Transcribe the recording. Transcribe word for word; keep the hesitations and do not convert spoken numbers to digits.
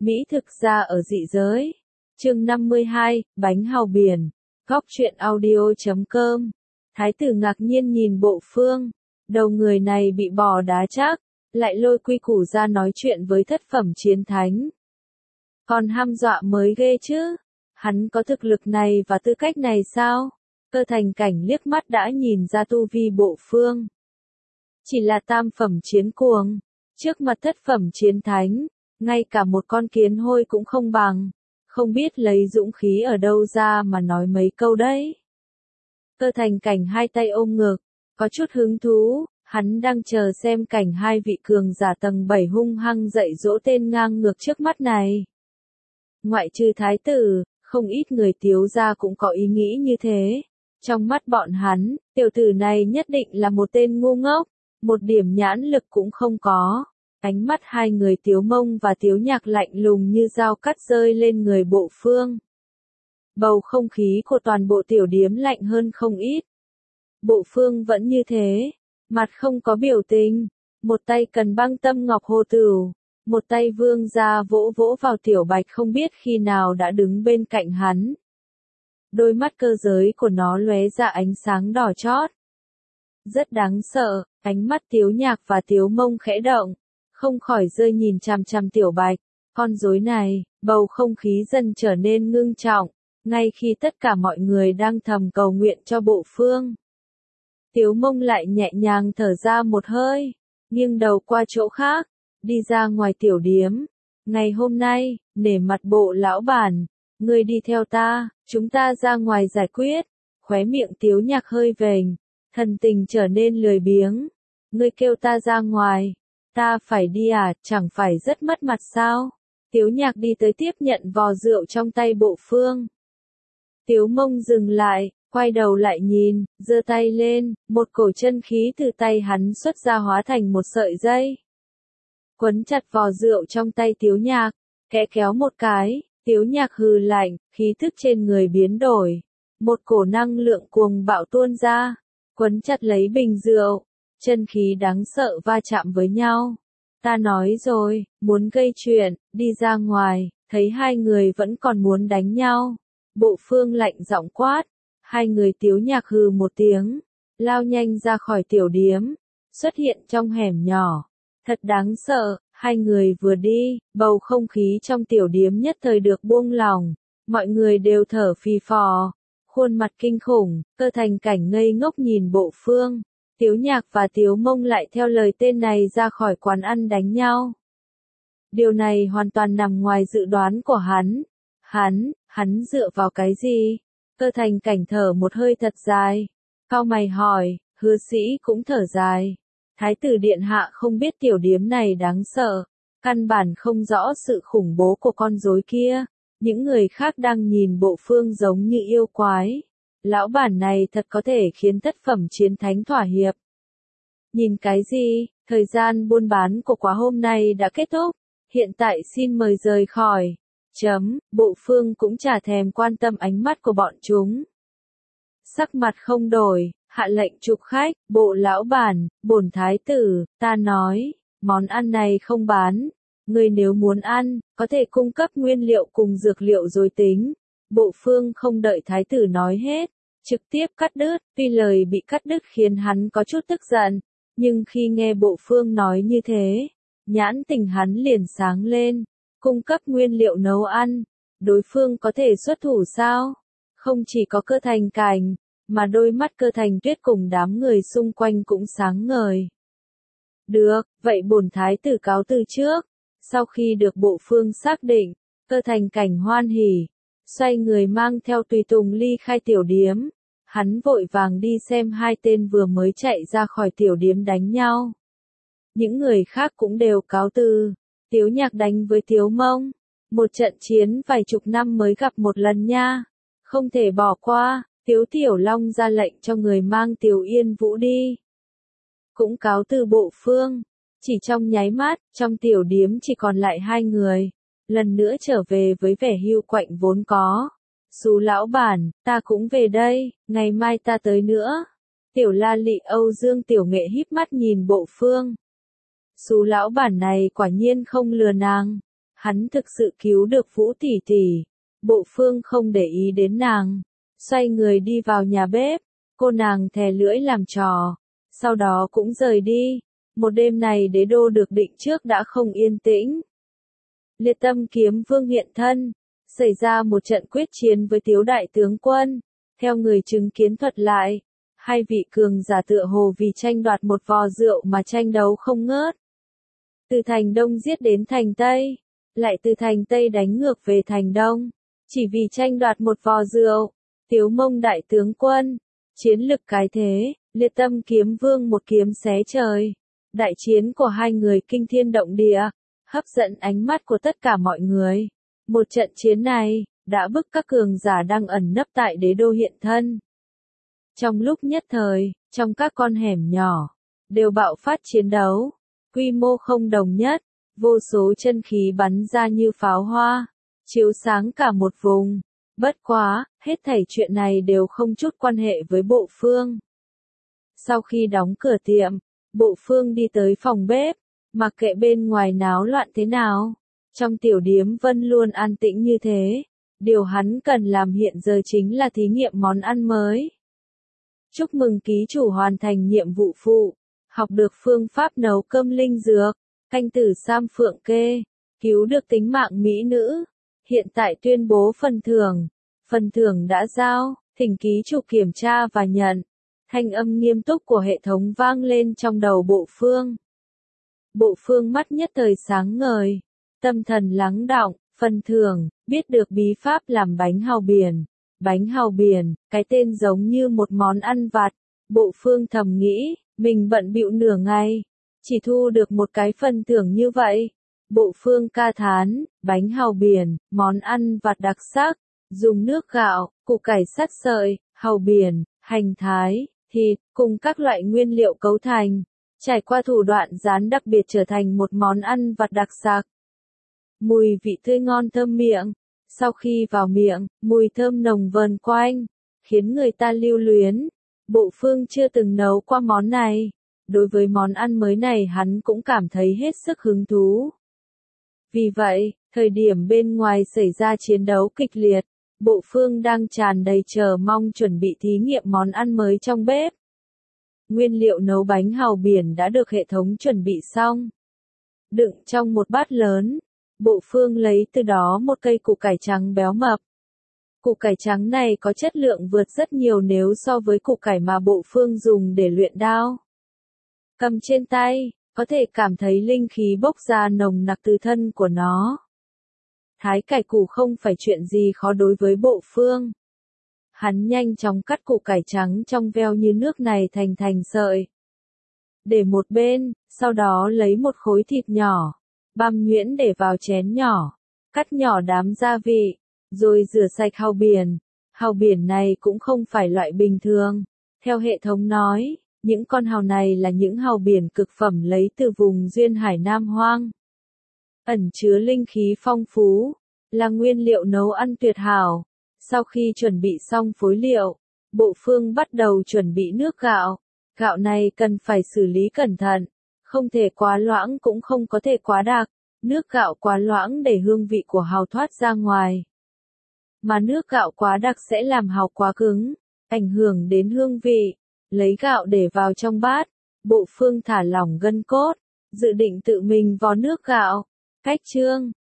Mỹ thực ra ở dị giới. Chương năm mươi hai, bánh hàu biển. Góc truyện audio chấm com. Thái tử ngạc nhiên nhìn Bộ Phương. Đầu người này bị bò đá chắc, lại lôi quy củ ra nói chuyện với thất phẩm chiến thánh. Còn hăm dọa mới ghê chứ. Hắn có thực lực này và tư cách này sao? Cơ Thành Cảnh liếc mắt đã nhìn ra tu vi Bộ Phương. Chỉ là tam phẩm chiến cuồng. Trước mặt thất phẩm chiến thánh, ngay cả một con kiến hôi cũng không bằng. Không biết lấy dũng khí ở đâu ra mà nói mấy câu đấy. Cơ Thành Cảnh hai tay ôm ngực, có chút hứng thú, hắn đang chờ xem cảnh hai vị cường giả tầng bảy hung hăng dạy dỗ tên ngang ngược trước mắt này. Ngoại trừ thái tử, không ít người Tiếu gia cũng có ý nghĩ như thế. Trong mắt bọn hắn, tiểu tử này nhất định là một tên ngu ngốc, một điểm nhãn lực cũng không có. Ánh mắt hai người Tiếu Mông và Tiếu Nhạc lạnh lùng như dao cắt rơi lên người Bộ Phương. Bầu không khí của toàn bộ tiểu điếm lạnh hơn không ít. Bộ Phương vẫn như thế, mặt không có biểu tình, một tay cần băng tâm ngọc hồ tửu, một tay vương ra vỗ vỗ vào Tiểu Bạch không biết khi nào đã đứng bên cạnh hắn. Đôi mắt cơ giới của nó lóe ra ánh sáng đỏ chót. Rất đáng sợ, ánh mắt Tiếu Nhạc và Tiếu Mông khẽ động, không khỏi rơi nhìn chằm chằm Tiểu Bạch. Con rối này, bầu không khí dần trở nên ngưng trọng, ngay khi tất cả mọi người đang thầm cầu nguyện cho Bộ Phương. Tiếu Mông lại nhẹ nhàng thở ra một hơi, nghiêng đầu qua chỗ khác, đi ra ngoài tiểu điếm. Ngày hôm nay, nể mặt Bộ lão bản, ngươi đi theo ta, chúng ta ra ngoài giải quyết. Khóe miệng Tiếu Nhạc hơi vểnh, thần tình trở nên lười biếng. Ngươi kêu ta ra ngoài, ta phải đi à, chẳng phải rất mất mặt sao? Tiếu Nhạc đi tới tiếp nhận vò rượu trong tay Bộ Phương. Tiếu Mông dừng lại, quay đầu lại nhìn, giơ tay lên, một cổ chân khí từ tay hắn xuất ra hóa thành một sợi dây. Quấn chặt vò rượu trong tay Tiếu Nhạc, khẽ kéo một cái, Tiếu Nhạc hừ lạnh, khí thức trên người biến đổi. Một cổ năng lượng cuồng bạo tuôn ra, quấn chặt lấy bình rượu, chân khí đáng sợ va chạm với nhau. Ta nói rồi, muốn gây chuyện, đi ra ngoài, thấy hai người vẫn còn muốn đánh nhau. Bộ Phương lạnh giọng quát, hai người Tiếu Nhạc hừ một tiếng, lao nhanh ra khỏi tiểu điếm, xuất hiện trong hẻm nhỏ. Thật đáng sợ, hai người vừa đi, bầu không khí trong tiểu điếm nhất thời được buông lỏng, mọi người đều thở phì phò, khuôn mặt kinh khủng. Cơ Thành Cảnh ngây ngốc nhìn Bộ Phương, Tiếu Nhạc và Tiếu Mông lại theo lời tên này ra khỏi quán ăn đánh nhau. Điều này hoàn toàn nằm ngoài dự đoán của hắn. Hắn, hắn dựa vào cái gì? Cơ Thành Cảnh thở một hơi thật dài. Cau mày hỏi, Hứa Sĩ cũng thở dài. Thái tử điện hạ không biết tiểu điếm này đáng sợ, căn bản không rõ sự khủng bố của con rối kia. Những người khác đang nhìn Bộ Phương giống như yêu quái. Lão bản này thật có thể khiến thất phẩm chiến thánh thỏa hiệp. Nhìn cái gì, thời gian buôn bán của khóa hôm nay đã kết thúc, hiện tại xin mời rời khỏi. Chấm, Bộ Phương cũng chả thèm quan tâm ánh mắt của bọn chúng. Sắc mặt không đổi, hạ lệnh chụp khách. Bộ lão bản, bổn thái tử, ta nói, món ăn này không bán. Người nếu muốn ăn, có thể cung cấp nguyên liệu cùng dược liệu rồi tính. Bộ Phương không đợi thái tử nói hết, trực tiếp cắt đứt. Tuy lời bị cắt đứt khiến hắn có chút tức giận, nhưng khi nghe Bộ Phương nói như thế, nhãn tình hắn liền sáng lên. Cung cấp nguyên liệu nấu ăn, đối phương có thể xuất thủ sao? Không chỉ có Cơ Thành Cảnh, mà đôi mắt Cơ Thành Tuyết cùng đám người xung quanh cũng sáng ngời. Được, vậy bổn thái tử cáo từ trước. Sau khi được Bộ Phương xác định, Cơ Thành Cảnh hoan hỉ, xoay người mang theo tùy tùng ly khai tiểu điếm. Hắn vội vàng đi xem hai tên vừa mới chạy ra khỏi tiểu điếm đánh nhau. Những người khác cũng đều cáo từ. Tiếu Nhạc đánh với Tiếu Mông, một trận chiến vài chục năm mới gặp một lần nha, không thể bỏ qua. Tiếu Tiểu Long ra lệnh cho người mang Tiếu Yên Vũ đi. Cũng cáo từ Bộ Phương, chỉ trong nháy mắt, trong tiểu điếm chỉ còn lại hai người, lần nữa trở về với vẻ hiu quạnh vốn có. Xú lão bản, ta cũng về đây, ngày mai ta tới nữa. Tiểu La Lị Âu Dương Tiểu Nghệ híp mắt nhìn Bộ Phương. Xú lão bản này quả nhiên không lừa nàng. Hắn thực sự cứu được Vũ tỷ tỷ. Bộ Phương không để ý đến nàng, xoay người đi vào nhà bếp, cô nàng thè lưỡi làm trò, sau đó cũng rời đi. Một đêm này đế đô được định trước đã không yên tĩnh. Liệt Tâm Kiếm Vương hiện thân, xảy ra một trận quyết chiến với Tiếu đại tướng quân. Theo người chứng kiến thuật lại, hai vị cường giả tựa hồ vì tranh đoạt một vò rượu mà tranh đấu không ngớt. Từ thành Đông giết đến thành Tây, lại từ thành Tây đánh ngược về thành Đông, chỉ vì tranh đoạt một vò rượu. Tiếu Mông đại tướng quân, chiến lực cái thế, Liệt Tâm Kiếm Vương một kiếm xé trời. Đại chiến của hai người kinh thiên động địa, hấp dẫn ánh mắt của tất cả mọi người. Một trận chiến này, đã bức các cường giả đang ẩn nấp tại đế đô hiện thân. Trong lúc nhất thời, trong các con hẻm nhỏ, đều bạo phát chiến đấu, quy mô không đồng nhất, vô số chân khí bắn ra như pháo hoa, chiếu sáng cả một vùng. Bất quá, hết thảy chuyện này đều không chút quan hệ với Bộ Phương. Sau khi đóng cửa tiệm, Bộ Phương đi tới phòng bếp, mặc kệ bên ngoài náo loạn thế nào. Trong tiểu điếm vẫn luôn an tĩnh như thế. Điều hắn cần làm hiện giờ chính là thí nghiệm món ăn mới. Chúc mừng ký chủ hoàn thành nhiệm vụ phụ, học được phương pháp nấu cơm linh dược, canh tử Sam Phượng Kê, cứu được tính mạng mỹ nữ. Hiện tại tuyên bố phần thưởng. Phần thưởng đã giao, thỉnh ký chủ kiểm tra và nhận. Thanh âm nghiêm túc của hệ thống vang lên trong đầu Bộ Phương. Bộ Phương mắt nhất thời sáng ngời, tâm thần lắng đọng. Phần thưởng, biết được bí pháp làm bánh hàu biển. Bánh hàu biển, cái tên giống như một món ăn vặt. Bộ Phương thầm nghĩ, mình bận bịu nửa ngày, chỉ thu được một cái phần thưởng như vậy. Bộ Phương ca thán, bánh hàu biển, món ăn vặt đặc sắc, dùng nước gạo, củ cải sắt sợi, hàu biển, hành thái, thịt, cùng các loại nguyên liệu cấu thành, trải qua thủ đoạn rán đặc biệt trở thành một món ăn vặt đặc sắc. Mùi vị tươi ngon thơm miệng, sau khi vào miệng, mùi thơm nồng vờn quanh, khiến người ta lưu luyến. Bộ Phương chưa từng nấu qua món này, đối với món ăn mới này hắn cũng cảm thấy hết sức hứng thú. Vì vậy, thời điểm bên ngoài xảy ra chiến đấu kịch liệt, Bộ Phương đang tràn đầy chờ mong chuẩn bị thí nghiệm món ăn mới trong bếp. Nguyên liệu nấu bánh hàu biển đã được hệ thống chuẩn bị xong. Đựng trong một bát lớn, Bộ Phương lấy từ đó một cây củ cải trắng béo mập. Củ cải trắng này có chất lượng vượt rất nhiều nếu so với củ cải mà Bộ Phương dùng để luyện đao. Cầm trên tay, có thể cảm thấy linh khí bốc ra nồng nặc từ thân của nó. Thái cải củ không phải chuyện gì khó đối với Bộ Phương. Hắn nhanh chóng cắt củ cải trắng trong veo như nước này thành thành sợi. Để một bên, sau đó lấy một khối thịt nhỏ, băm nhuyễn để vào chén nhỏ, cắt nhỏ đám gia vị, rồi rửa sạch hàu biển. Hàu biển này cũng không phải loại bình thường. Theo hệ thống nói, những con hàu này là những hàu biển cực phẩm lấy từ vùng duyên hải Nam Hoang. Ẩn chứa linh khí phong phú, là nguyên liệu nấu ăn tuyệt hảo. Sau khi chuẩn bị xong phối liệu, Bộ Phương bắt đầu chuẩn bị nước gạo. Gạo này cần phải xử lý cẩn thận, không thể quá loãng cũng không có thể quá đặc. Nước gạo quá loãng để hương vị của hàu thoát ra ngoài. Mà nước gạo quá đặc sẽ làm hàu quá cứng, ảnh hưởng đến hương vị. Lấy gạo để vào trong bát, Bộ Phương thả lỏng gân cốt, dự định tự mình vo nước gạo. Cách chương